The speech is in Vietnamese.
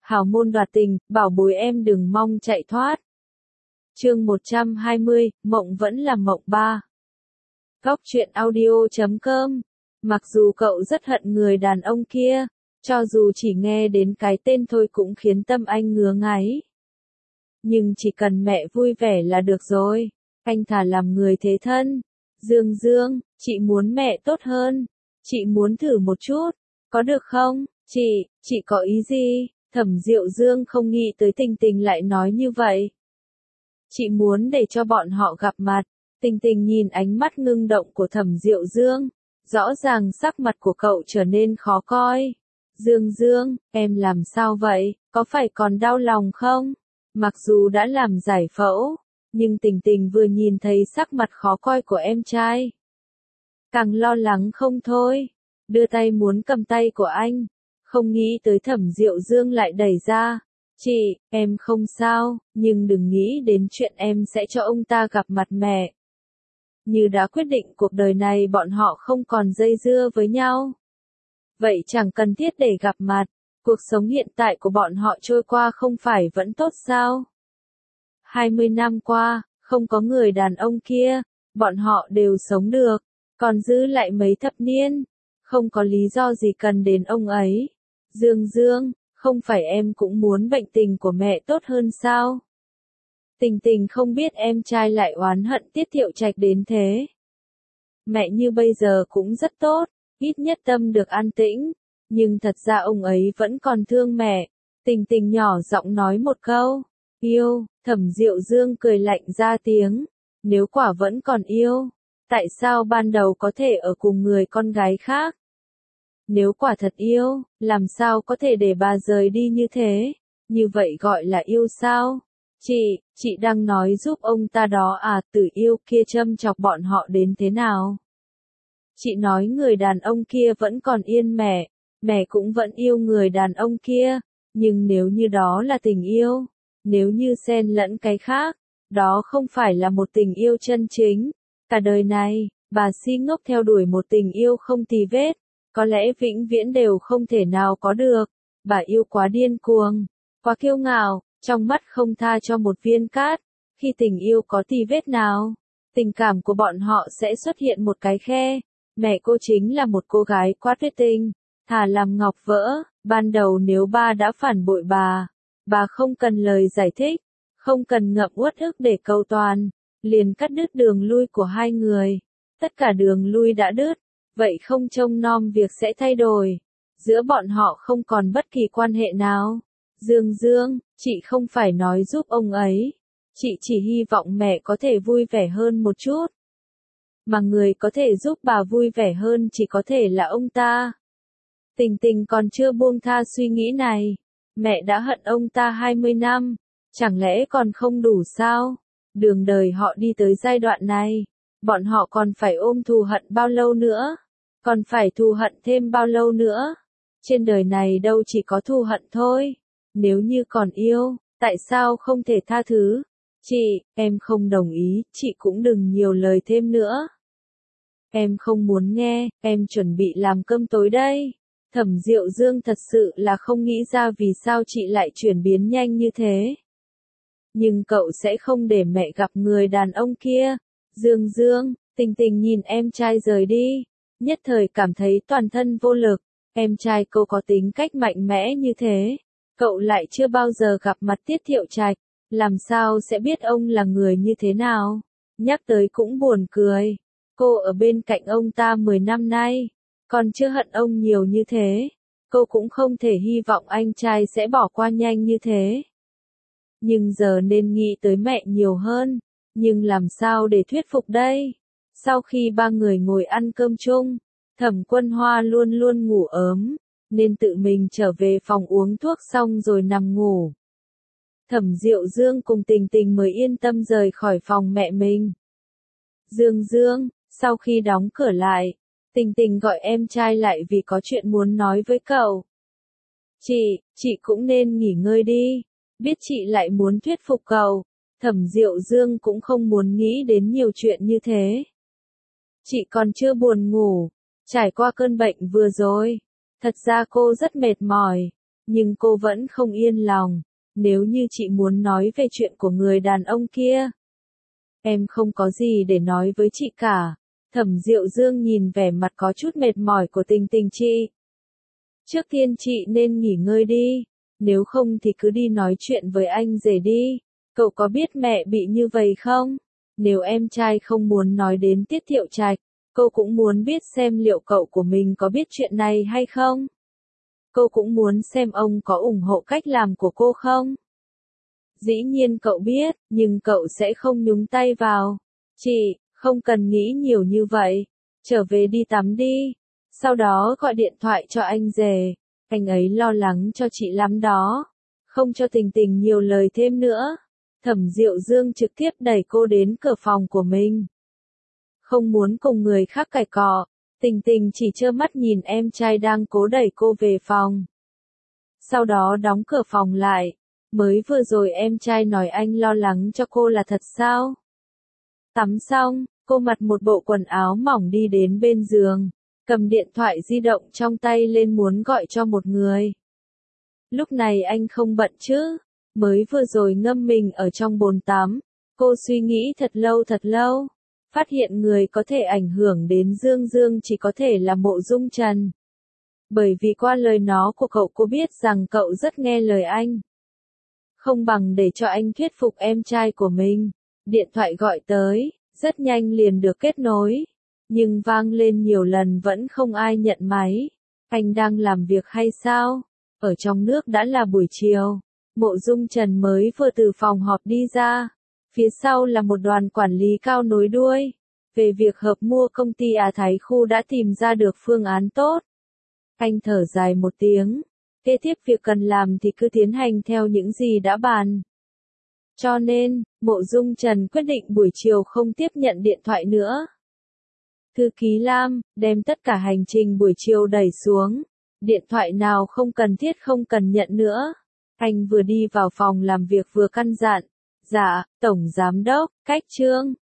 hào môn đoạt tình, bảo bối em đừng mong chạy thoát. Chương 120, mộng vẫn là mộng ba. Góc truyện audio.com. Mặc dù cậu rất hận người đàn ông kia, cho dù chỉ nghe đến cái tên thôi cũng khiến tâm anh ngứa ngáy. Nhưng chỉ cần mẹ vui vẻ là được rồi, anh thà làm người thế thân. Dương Dương, chị muốn mẹ tốt hơn, chị muốn thử một chút, có được không? Chị có ý gì? Thẩm Diệu Dương không nghĩ tới Tình Tình lại nói như vậy. Chị muốn để cho bọn họ gặp mặt. Tình Tình nhìn ánh mắt ngưng động của Thẩm Diệu Dương, rõ ràng sắc mặt của cậu trở nên khó coi. Dương Dương, em làm sao vậy, có phải còn đau lòng không? Mặc dù đã làm giải phẫu, nhưng Tình Tình vừa nhìn thấy sắc mặt khó coi của em trai, càng lo lắng không thôi, đưa tay muốn cầm tay của anh, không nghĩ tới Thẩm Diệu Dương lại đẩy ra. Chị, em không sao, nhưng đừng nghĩ đến chuyện em sẽ cho ông ta gặp mặt mẹ. Như đã quyết định cuộc đời này bọn họ không còn dây dưa với nhau. Vậy chẳng cần thiết để gặp mặt, cuộc sống hiện tại của bọn họ trôi qua không phải vẫn tốt sao? 20 năm qua, không có người đàn ông kia, bọn họ đều sống được, còn giữ lại mấy thập niên, không có lý do gì cần đến ông ấy. Dương Dương, không phải em cũng muốn bệnh tình của mẹ tốt hơn sao? Tình Tình không biết em trai lại oán hận Tiết Thiệu Trạch đến thế. Mẹ như bây giờ cũng rất tốt, ít nhất tâm được an tĩnh, nhưng thật ra ông ấy vẫn còn thương mẹ. Tình Tình nhỏ giọng nói một câu, yêu. Thẩm Diệu Dương cười lạnh ra tiếng, nếu quả vẫn còn yêu, tại sao ban đầu có thể ở cùng người con gái khác? Nếu quả thật yêu, làm sao có thể để bà rời đi như thế? Như vậy gọi là yêu sao? Chị đang nói giúp ông ta đó à? Tử yêu kia châm chọc bọn họ đến thế nào? Chị nói người đàn ông kia vẫn còn yên mẹ, mẹ cũng vẫn yêu người đàn ông kia, nhưng nếu như đó là tình yêu, nếu như xen lẫn cái khác, đó không phải là một tình yêu chân chính. Cả đời này, bà si ngốc theo đuổi một tình yêu không tì vết, có lẽ vĩnh viễn đều không thể nào có được. Bà yêu quá điên cuồng, quá kiêu ngạo, trong mắt không tha cho một viên cát. Khi tình yêu có tì vết nào, tình cảm của bọn họ sẽ xuất hiện một cái khe. Mẹ cô chính là một cô gái quá tuyệt tình, thà làm ngọc vỡ. Ban đầu nếu ba đã phản bội bà không cần lời giải thích, không cần ngậm uất ức để cầu toàn, liền cắt đứt đường lui của hai người. Tất cả đường lui đã đứt, vậy không trông nom việc sẽ thay đổi. Giữa bọn họ không còn bất kỳ quan hệ nào. Dương Dương, chị không phải nói giúp ông ấy. Chị chỉ hy vọng mẹ có thể vui vẻ hơn một chút. Mà người có thể giúp bà vui vẻ hơn chỉ có thể là ông ta. Tình Tình còn chưa buông tha suy nghĩ này. Mẹ đã hận ông ta 20 năm. Chẳng lẽ còn không đủ sao? Đường đời họ đi tới giai đoạn này, bọn họ còn phải ôm thù hận bao lâu nữa? Còn phải thù hận thêm bao lâu nữa? Trên đời này đâu chỉ có thù hận thôi. Nếu như còn yêu, tại sao không thể tha thứ? Chị, em không đồng ý, chị cũng đừng nhiều lời thêm nữa. Em không muốn nghe, em chuẩn bị làm cơm tối đây. Thẩm Diệu Dương thật sự là không nghĩ ra vì sao chị lại chuyển biến nhanh như thế. Nhưng cậu sẽ không để mẹ gặp người đàn ông kia. Dương Dương, Tình Tình nhìn em trai rời đi, nhất thời cảm thấy toàn thân vô lực. Em trai cô có tính cách mạnh mẽ như thế, cậu lại chưa bao giờ gặp mặt Tiết Thiệu Trạch, làm sao sẽ biết ông là người như thế nào? Nhắc tới cũng buồn cười. Cô ở bên cạnh ông ta 10 năm nay, còn chưa hận ông nhiều như thế. Cô cũng không thể hy vọng anh trai sẽ bỏ qua nhanh như thế. Nhưng giờ nên nghĩ tới mẹ nhiều hơn. Nhưng làm sao để thuyết phục đây? Sau khi ba người ngồi ăn cơm chung, Thẩm Quân Hoa luôn luôn ngủ ốm, nên tự mình trở về phòng uống thuốc xong rồi nằm ngủ. Thẩm Diệu Dương cùng Tình Tình mới yên tâm rời khỏi phòng mẹ mình. Dương Dương, sau khi đóng cửa lại, Tình Tình gọi em trai lại vì có chuyện muốn nói với cậu. Chị cũng nên nghỉ ngơi đi. Biết chị lại muốn thuyết phục cậu, Thẩm Diệu Dương cũng không muốn nghĩ đến nhiều chuyện như thế. Chị còn chưa buồn ngủ, trải qua cơn bệnh vừa rồi. Thật ra cô rất mệt mỏi, nhưng cô vẫn không yên lòng. Nếu như chị muốn nói về chuyện của người đàn ông kia, em không có gì để nói với chị cả. Thẩm Diệu Dương nhìn vẻ mặt có chút mệt mỏi của Tình Tình chị. Trước tiên chị nên nghỉ ngơi đi, nếu không thì cứ đi nói chuyện với anh rể đi. Cậu có biết mẹ bị như vậy không? Nếu em trai không muốn nói đến Tiết Thiệu Trạch, cô cũng muốn biết xem liệu cậu của mình có biết chuyện này hay không. Cô cũng muốn xem ông có ủng hộ cách làm của cô không. Dĩ nhiên cậu biết, nhưng cậu sẽ không nhúng tay vào. Chị, không cần nghĩ nhiều như vậy. Trở về đi tắm đi. Sau đó gọi điện thoại cho anh rể. Anh ấy lo lắng cho chị lắm đó. Không cho Tình Tình nhiều lời thêm nữa. Thẩm Diệu Dương trực tiếp đẩy cô đến cửa phòng của mình. Không muốn cùng người khác cãi cọ, Tình Tình chỉ trơ mắt nhìn em trai đang cố đẩy cô về phòng. Sau đó đóng cửa phòng lại. Mới vừa rồi em trai nói anh lo lắng cho cô là thật sao? Tắm xong, cô mặc một bộ quần áo mỏng đi đến bên giường, cầm điện thoại di động trong tay lên muốn gọi cho một người. Lúc này anh không bận chứ? Mới vừa rồi ngâm mình ở trong bồn tắm, cô suy nghĩ thật lâu, phát hiện người có thể ảnh hưởng đến Dương Dương chỉ có thể là Mộ Dung Trần. Bởi vì qua lời nói của cậu cô biết rằng cậu rất nghe lời anh. Không bằng để cho anh thuyết phục em trai của mình. Điện thoại gọi tới, rất nhanh liền được kết nối. Nhưng vang lên nhiều lần vẫn không ai nhận máy. Anh đang làm việc hay sao? Ở trong nước đã là buổi chiều. Mộ Dung Trần mới vừa từ phòng họp đi ra. Phía sau là một đoàn quản lý cao nối đuôi. Về việc hợp mua công ty Á Thái Khu đã tìm ra được phương án tốt. Anh thở dài một tiếng. Kế tiếp việc cần làm thì cứ tiến hành theo những gì đã bàn. Cho nên, Mộ Dung Trần quyết định buổi chiều không tiếp nhận điện thoại nữa. Thư ký Lam, đem tất cả hành trình buổi chiều đẩy xuống. Điện thoại nào không cần thiết không cần nhận nữa. Anh vừa đi vào phòng làm việc vừa căn dặn. Dạ, Tổng Giám Đốc, cách Trương.